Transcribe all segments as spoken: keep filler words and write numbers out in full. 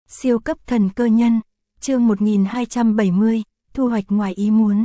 Siêu cấp thần cơ nhân, chương một nghìn hai trăm bảy mươi, thu hoạch ngoài ý muốn.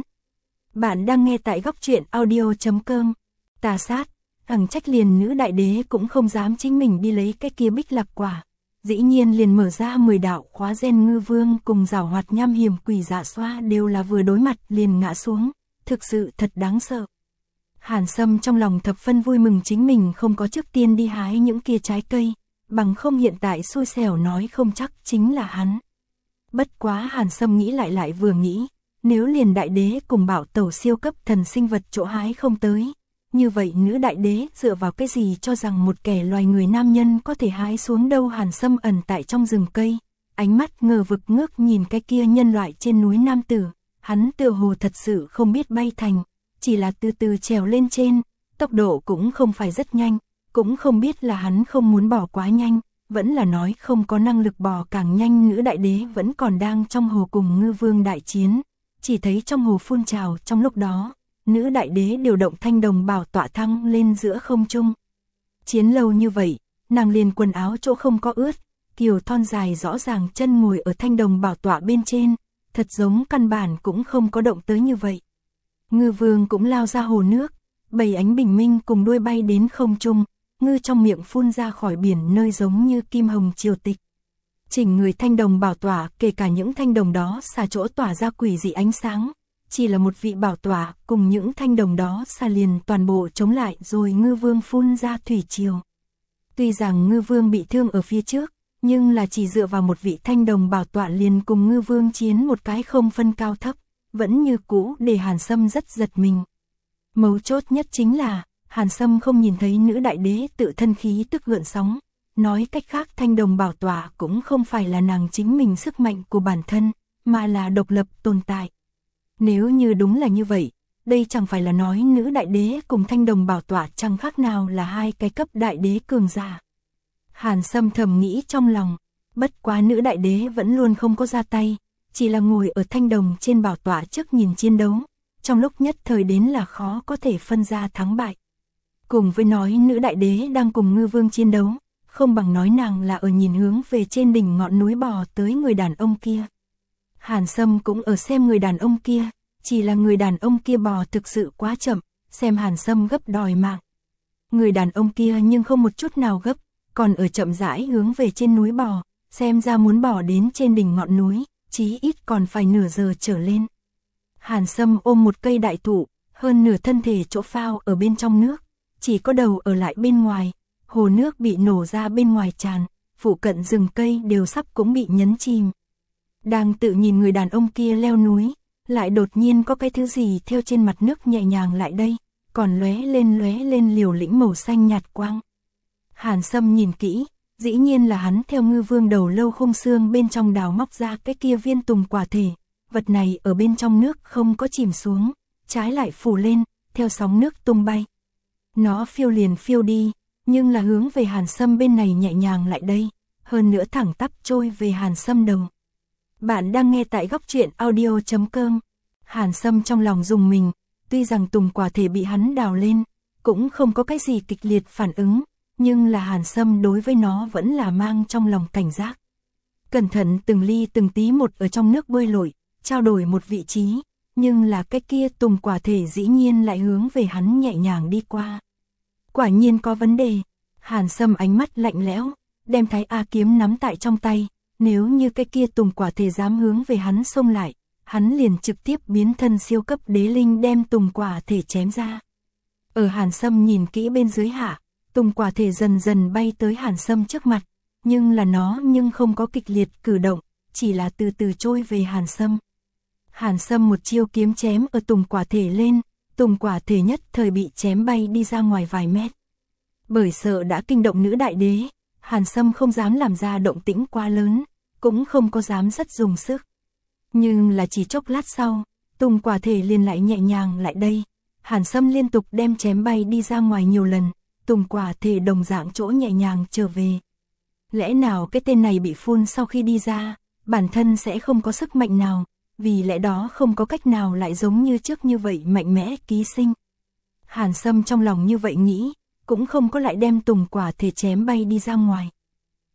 Bạn đang nghe tại góc truyện audio chấm com. Tà sát, thằng trách liền nữ đại đế cũng không dám chính mình đi lấy cái kia bích lạc quả. Dĩ nhiên liền mở ra mười đạo khóa gen ngư vương cùng giảo hoạt nham hiểm quỷ dạ xoa đều là vừa đối mặt liền ngã xuống, thực sự thật đáng sợ. Hàn Sâm trong lòng thập phân vui mừng chính mình không có trước tiên đi hái những kia trái cây, bằng không hiện tại xui xẻo nói không chắc chính là hắn. Bất quá Hàn Sâm nghĩ lại lại vừa nghĩ, nếu liền đại đế cùng bảo tẩu siêu cấp thần sinh vật chỗ hái không tới, như vậy nữ đại đế dựa vào cái gì cho rằng một kẻ loài người nam nhân có thể hái xuống đâu. Hàn Sâm ẩn tại trong rừng cây, ánh mắt ngờ vực ngước nhìn cái kia nhân loại trên núi nam tử, hắn tựa hồ thật sự không biết bay thành, chỉ là từ từ trèo lên trên, tốc độ cũng không phải rất nhanh, cũng không biết là hắn không muốn bỏ quá nhanh, vẫn là nói không có năng lực bỏ càng nhanh. Nữ đại đế vẫn còn đang trong hồ cùng ngư vương đại chiến, chỉ thấy trong hồ phun trào, trong lúc đó, nữ đại đế điều động thanh đồng bảo tọa thăng lên giữa không trung. Chiến lâu như vậy, nàng liền quần áo chỗ không có ướt, kiều thon dài rõ ràng chân ngồi ở thanh đồng bảo tọa bên trên, thật giống căn bản cũng không có động tới như vậy. Ngư vương cũng lao ra hồ nước, bảy ánh bình minh cùng đuôi bay đến không trung, ngư trong miệng phun ra khỏi biển nơi giống như kim hồng triều tịch. Chỉnh người thanh đồng bảo tọa, kể cả những thanh đồng đó xà chỗ tỏa ra quỷ dị ánh sáng, chỉ là một vị bảo tọa cùng những thanh đồng đó xà liền toàn bộ chống lại rồi ngư vương phun ra thủy triều. Tuy rằng ngư vương bị thương ở phía trước, nhưng là chỉ dựa vào một vị thanh đồng bảo tọa liền cùng ngư vương chiến một cái không phân cao thấp, vẫn như cũ để Hàn Sâm rất giật mình. Mấu chốt nhất chính là, Hàn Sâm không nhìn thấy nữ đại đế tự thân khí tức gợn sóng, nói cách khác thanh đồng bảo tọa cũng không phải là nàng chính mình sức mạnh của bản thân, mà là độc lập tồn tại. Nếu như đúng là như vậy, đây chẳng phải là nói nữ đại đế cùng thanh đồng bảo tọa chẳng khác nào là hai cái cấp đại đế cường giả. Hàn Sâm thầm nghĩ trong lòng, bất quá nữ đại đế vẫn luôn không có ra tay, chỉ là ngồi ở thanh đồng trên bảo tọa trước nhìn chiến đấu, trong lúc nhất thời đến là khó có thể phân ra thắng bại. Cùng với nói nữ đại đế đang cùng ngư vương chiến đấu, không bằng nói nàng là ở nhìn hướng về trên đỉnh ngọn núi bò tới người đàn ông kia. Hàn Sâm cũng ở xem người đàn ông kia, chỉ là người đàn ông kia bò thực sự quá chậm, xem Hàn Sâm gấp đòi mạng. Người đàn ông kia nhưng không một chút nào gấp, còn ở chậm rãi hướng về trên núi bò, xem ra muốn bò đến trên đỉnh ngọn núi, chí ít còn phải nửa giờ trở lên. Hàn Sâm ôm một cây đại thụ, hơn nửa thân thể chỗ phao ở bên trong nước, chỉ có đầu ở lại bên ngoài, hồ nước bị nổ ra bên ngoài tràn, phụ cận rừng cây đều sắp cũng bị nhấn chìm. Đang tự nhìn người đàn ông kia leo núi, lại đột nhiên có cái thứ gì theo trên mặt nước nhẹ nhàng lại đây, còn lóe lên lóe lên liều lĩnh màu xanh nhạt quang. Hàn Sâm nhìn kỹ, dĩ nhiên là hắn theo ngư vương đầu lâu khung xương bên trong đào móc ra cái kia viên tùng quả thể, vật này ở bên trong nước không có chìm xuống, trái lại phủ lên, theo sóng nước tung bay. Nó phiêu liền phiêu đi, nhưng là hướng về Hàn Sâm bên này nhẹ nhàng lại đây, hơn nữa thẳng tắp trôi về Hàn Sâm đầu. Bạn đang nghe tại góc truyện audio chấm com. Hàn Sâm trong lòng rùng mình, tuy rằng tùng quả thể bị hắn đào lên, cũng không có cái gì kịch liệt phản ứng, nhưng là Hàn Sâm đối với nó vẫn là mang trong lòng cảnh giác. Cẩn thận từng ly từng tí một ở trong nước bơi lội, trao đổi một vị trí, nhưng là cái kia tùng quả thể dĩ nhiên lại hướng về hắn nhẹ nhàng đi qua. Quả nhiên có vấn đề. Hàn Sâm ánh mắt lạnh lẽo, đem Thái A kiếm nắm tại trong tay, nếu như cái kia tùng quả thể dám hướng về hắn xông lại, hắn liền trực tiếp biến thân siêu cấp đế linh đem tùng quả thể chém ra. Ở Hàn Sâm nhìn kỹ bên dưới hạ, tùng quả thể dần dần bay tới Hàn Sâm trước mặt, nhưng là nó nhưng không có kịch liệt cử động, chỉ là từ từ trôi về Hàn Sâm. Hàn Sâm một chiêu kiếm chém ở tùng quả thể lên, tùng quả thể nhất thời bị chém bay đi ra ngoài vài mét. Bởi sợ đã kinh động nữ đại đế, Hàn Sâm không dám làm ra động tĩnh quá lớn, cũng không có dám rất dùng sức. Nhưng là chỉ chốc lát sau, tùng quả thể liền lại nhẹ nhàng lại đây, Hàn Sâm liên tục đem chém bay đi ra ngoài nhiều lần, tùng quả thể đồng dạng chỗ nhẹ nhàng trở về. Lẽ nào cái tên này bị phun sau khi đi ra, bản thân sẽ không có sức mạnh nào, vì lẽ đó không có cách nào lại giống như trước như vậy mạnh mẽ ký sinh. Hàn Sâm trong lòng như vậy nghĩ, cũng không có lại đem tùng quả thể chém bay đi ra ngoài.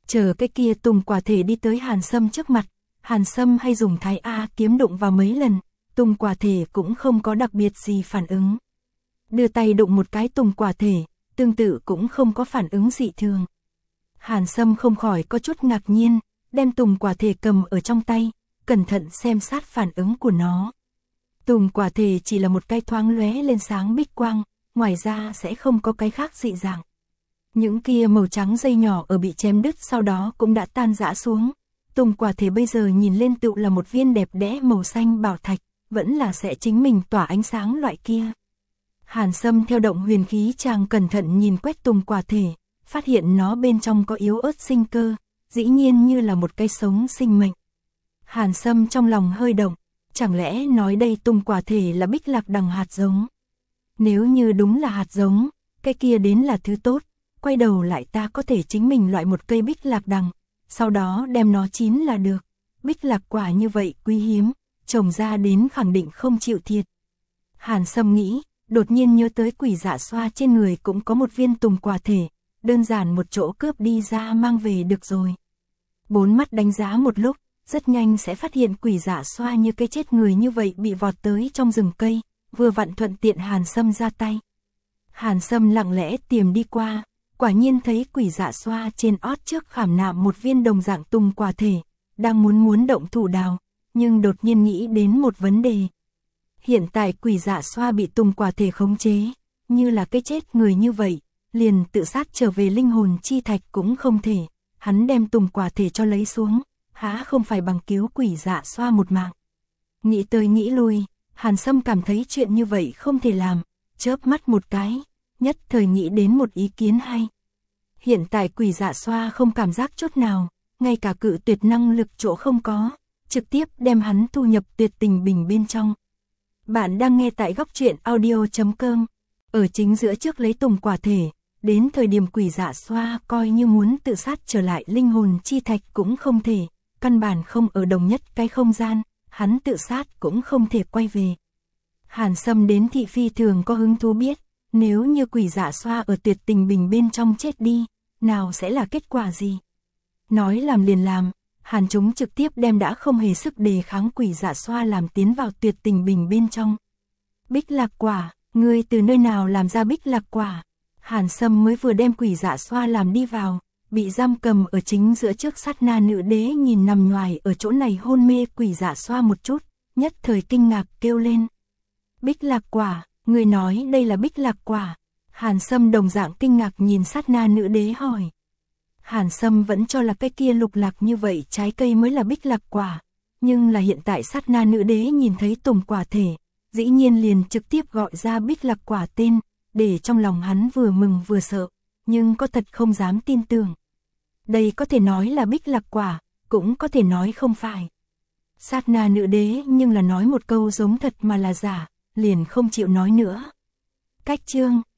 Chờ cái kia tùng quả thể đi tới Hàn Sâm trước mặt, Hàn Sâm hay dùng thái A kiếm đụng vào mấy lần, tùng quả thể cũng không có đặc biệt gì phản ứng. Đưa tay đụng một cái tùng quả thể, tương tự cũng không có phản ứng dị thường. Hàn Sâm không khỏi có chút ngạc nhiên, đem tùng quả thể cầm ở trong tay, cẩn thận xem sát phản ứng của nó. Tùng quả thể chỉ là một cái thoáng lóe lên sáng bích quang, ngoài ra sẽ không có cái khác dị dạng. Những kia màu trắng dây nhỏ ở bị chém đứt sau đó cũng đã tan rã xuống. Tùng quả thể bây giờ nhìn lên tựu là một viên đẹp đẽ màu xanh bảo thạch, vẫn là sẽ chính mình tỏa ánh sáng loại kia. Hàn Sâm theo động huyền khí chàng cẩn thận nhìn quét tùng quả thể, phát hiện nó bên trong có yếu ớt sinh cơ, dĩ nhiên như là một cái sống sinh mệnh. Hàn Sâm trong lòng hơi động, chẳng lẽ nói đây tùng quả thể là bích lạc đằng hạt giống? Nếu như đúng là hạt giống, cái kia đến là thứ tốt, quay đầu lại ta có thể chính mình loại một cây bích lạc đằng, sau đó đem nó chín là được. Bích lạc quả như vậy quý hiếm, trồng ra đến khẳng định không chịu thiệt. Hàn Sâm nghĩ, đột nhiên nhớ tới quỷ dạ xoa trên người cũng có một viên tùng quả thể, đơn giản một chỗ cướp đi ra mang về được rồi. Bốn mắt đánh giá một lúc, rất nhanh sẽ phát hiện quỷ dạ xoa như cái chết người như vậy bị vọt tới trong rừng cây, vừa vặn thuận tiện Hàn Sâm ra tay. Hàn Sâm lặng lẽ tiềm đi qua, quả nhiên thấy quỷ dạ xoa trên ót trước khảm nạm một viên đồng dạng tùng quả thể, đang muốn muốn động thủ đào, nhưng đột nhiên nghĩ đến một vấn đề. Hiện tại quỷ dạ xoa bị tùng quả thể khống chế, như là cái chết người như vậy, liền tự sát trở về linh hồn chi thạch cũng không thể, hắn đem tùng quả thể cho lấy xuống, há không phải bằng cứu quỷ dạ xoa một mạng. Nghĩ tới nghĩ lui, Hàn Sâm cảm thấy chuyện như vậy không thể làm, chớp mắt một cái, nhất thời nghĩ đến một ý kiến hay. Hiện tại quỷ dạ xoa không cảm giác chút nào, ngay cả cự tuyệt năng lực chỗ không có, trực tiếp đem hắn thu nhập tuyệt tình bình bên trong. Bạn đang nghe tại góc truyện audio chấm com, ở chính giữa trước lấy tùng quả thể, đến thời điểm quỷ dạ xoa coi như muốn tự sát trở lại linh hồn chi thạch cũng không thể, căn bản không ở đồng nhất cái không gian, hắn tự sát cũng không thể quay về. Hàn Sâm đến thị phi thường có hứng thú biết, nếu như quỷ dạ xoa ở tuyệt tình bình bên trong chết đi, nào sẽ là kết quả gì? Nói làm liền làm, Hàn chúng trực tiếp đem đã không hề sức đề kháng quỷ dạ xoa làm tiến vào tuyệt tình bình bên trong. Bích lạc quả, ngươi từ nơi nào làm ra bích lạc quả? Hàn Sâm mới vừa đem quỷ dạ xoa làm đi vào, bị giam cầm ở chính giữa trước sát na nữ đế nhìn nằm nhoài ở chỗ này hôn mê quỷ dạ xoa một chút, nhất thời kinh ngạc kêu lên. Bích lạc quả, người nói đây là bích lạc quả. Hàn Sâm đồng dạng kinh ngạc nhìn sát na nữ đế hỏi. Hàn Sâm vẫn cho là cái kia lục lạc như vậy trái cây mới là bích lạc quả, nhưng là hiện tại sát na nữ đế nhìn thấy tùng quả thể, dĩ nhiên liền trực tiếp gọi ra bích lạc quả tên, để trong lòng hắn vừa mừng vừa sợ, nhưng có thật không dám tin tưởng. Đây có thể nói là bích lạc quả, cũng có thể nói không phải. Sát na nữ đế nhưng là nói một câu giống thật mà là giả, liền không chịu nói nữa. Cách chương